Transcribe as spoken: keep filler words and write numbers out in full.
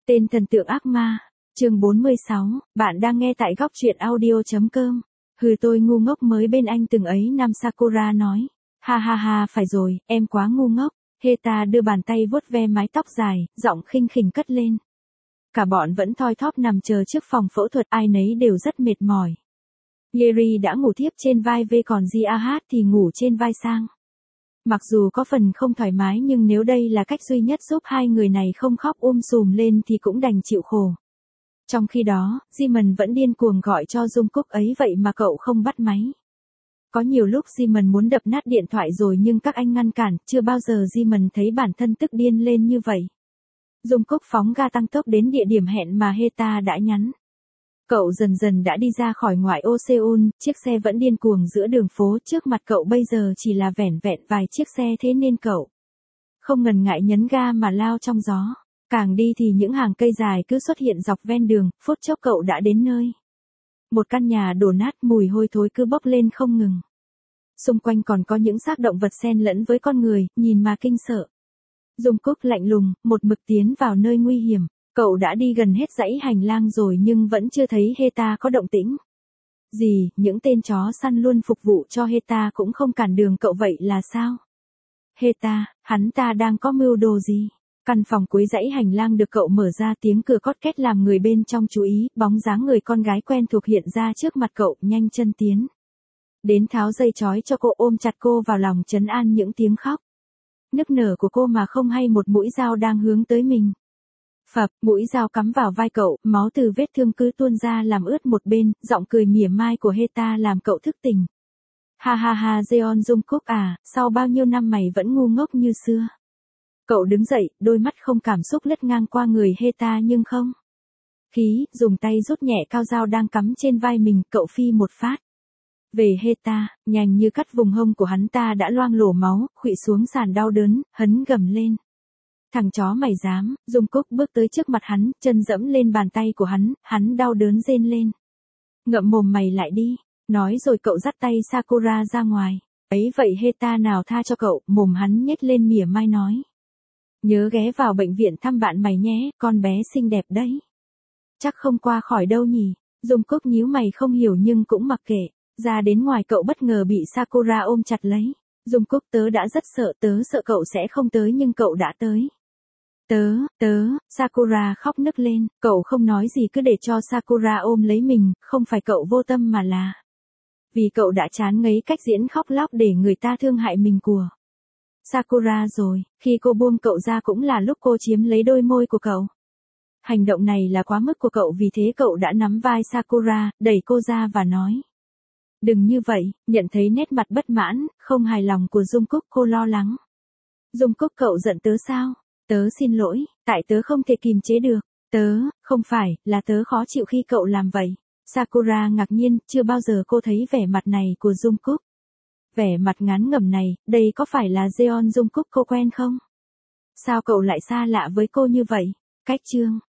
Tên thần tượng ác ma. Chương bốn mươi sáu, bạn đang nghe tại góc truyện audio.com. Hừ, tôi ngu ngốc mới bên anh từng ấy năm, Sakura nói. Ha ha ha, phải rồi, em quá ngu ngốc. Heta đưa bàn tay vuốt ve mái tóc dài, giọng khinh khỉnh cất lên. Cả bọn vẫn thoi thóp nằm chờ trước phòng phẫu thuật, ai nấy đều rất mệt mỏi. Yeri đã ngủ thiếp trên vai V, còn Jiahat thì ngủ trên vai Sang. Mặc dù có phần không thoải mái nhưng nếu đây là cách duy nhất giúp hai người này không khóc um sùm lên thì cũng đành chịu khổ. Trong khi đó, Jimin vẫn điên cuồng gọi cho Jungkook ấy vậy mà cậu không bắt máy. Có nhiều lúc Jimin muốn đập nát điện thoại rồi nhưng các anh ngăn cản, chưa bao giờ Jimin thấy bản thân tức điên lên như vậy. Jungkook phóng ga tăng tốc đến địa điểm hẹn mà Heta đã nhắn. Cậu dần dần đã đi ra khỏi ngoại ô Seoul, chiếc xe vẫn điên cuồng giữa đường phố, trước mặt cậu bây giờ chỉ là vẻn vẹn vài chiếc xe, thế nên cậu không ngần ngại nhấn ga mà lao trong gió. Càng đi thì những hàng cây dài cứ xuất hiện dọc ven đường, phút chốc cậu đã đến nơi. Một căn nhà đổ nát, mùi hôi thối cứ bốc lên không ngừng. Xung quanh còn có những xác động vật xen lẫn với con người, nhìn mà kinh sợ. Jungkook lạnh lùng, một mực tiến vào nơi nguy hiểm. Cậu đã đi gần hết dãy hành lang rồi nhưng vẫn chưa thấy Heta có động tĩnh. Gì, những tên chó săn luôn phục vụ cho Heta cũng không cản đường cậu vậy là sao? Heta, hắn ta đang có mưu đồ gì? Căn phòng cuối dãy hành lang được cậu mở ra, tiếng cửa cót két làm người bên trong chú ý, bóng dáng người con gái quen thuộc hiện ra trước mặt cậu, nhanh chân tiến đến tháo dây trói cho cô, ôm chặt cô vào lòng trấn an những tiếng khóc nức nở của cô mà không hay một mũi dao đang hướng tới mình. Phập, mũi dao cắm vào vai cậu, máu từ vết thương cứ tuôn ra làm ướt một bên, giọng cười mỉa mai của Heta làm cậu thức tỉnh. Ha ha ha, Jeon Jungkook à, sau bao nhiêu năm mày vẫn ngu ngốc như xưa. Cậu đứng dậy, đôi mắt không cảm xúc lướt ngang qua người Heta nhưng không khí, dùng tay rút nhẹ cao dao đang cắm trên vai mình, cậu phi một phát về Heta, nhanh như cắt, vùng hông của hắn ta đã loang lổ máu, khuỵu xuống sàn đau đớn, hấn gầm lên. Thằng chó mày dám! Jungkook bước tới trước mặt hắn, chân dẫm lên bàn tay của hắn, hắn đau đớn rên lên. Ngậm mồm mày lại đi! Nói rồi cậu dắt tay Sakura ra ngoài. Ấy vậy Heta nào tha cho cậu, mồm hắn nhếch lên mỉa mai nói. Nhớ ghé vào bệnh viện thăm bạn mày nhé, con bé xinh đẹp đấy. Chắc không qua khỏi đâu nhỉ? Jungkook nhíu mày không hiểu nhưng cũng mặc kệ. Ra đến ngoài cậu bất ngờ bị Sakura ôm chặt lấy. Jungkook, tớ đã rất sợ, tớ sợ cậu sẽ không tới nhưng cậu đã tới. Tớ, tớ, Sakura khóc nức lên, cậu không nói gì cứ để cho Sakura ôm lấy mình, không phải cậu vô tâm mà là vì cậu đã chán ngấy cách diễn khóc lóc để người ta thương hại mình của Sakura rồi, khi cô buông cậu ra cũng là lúc cô chiếm lấy đôi môi của cậu. Hành động này là quá mức của cậu, vì thế cậu đã nắm vai Sakura, đẩy cô ra và nói. Đừng như vậy, nhận thấy nét mặt bất mãn, không hài lòng của Jungkook, cô lo lắng. Jungkook, cậu giận tớ sao? Tớ xin lỗi, tại tớ không thể kìm chế được. Tớ, không phải, là tớ khó chịu khi cậu làm vậy. Sakura ngạc nhiên, chưa bao giờ cô thấy vẻ mặt này của Jungkook. Vẻ mặt ngán ngẩm này, đây có phải là Jeon Jungkook cô quen không? Sao cậu lại xa lạ với cô như vậy? Cách chương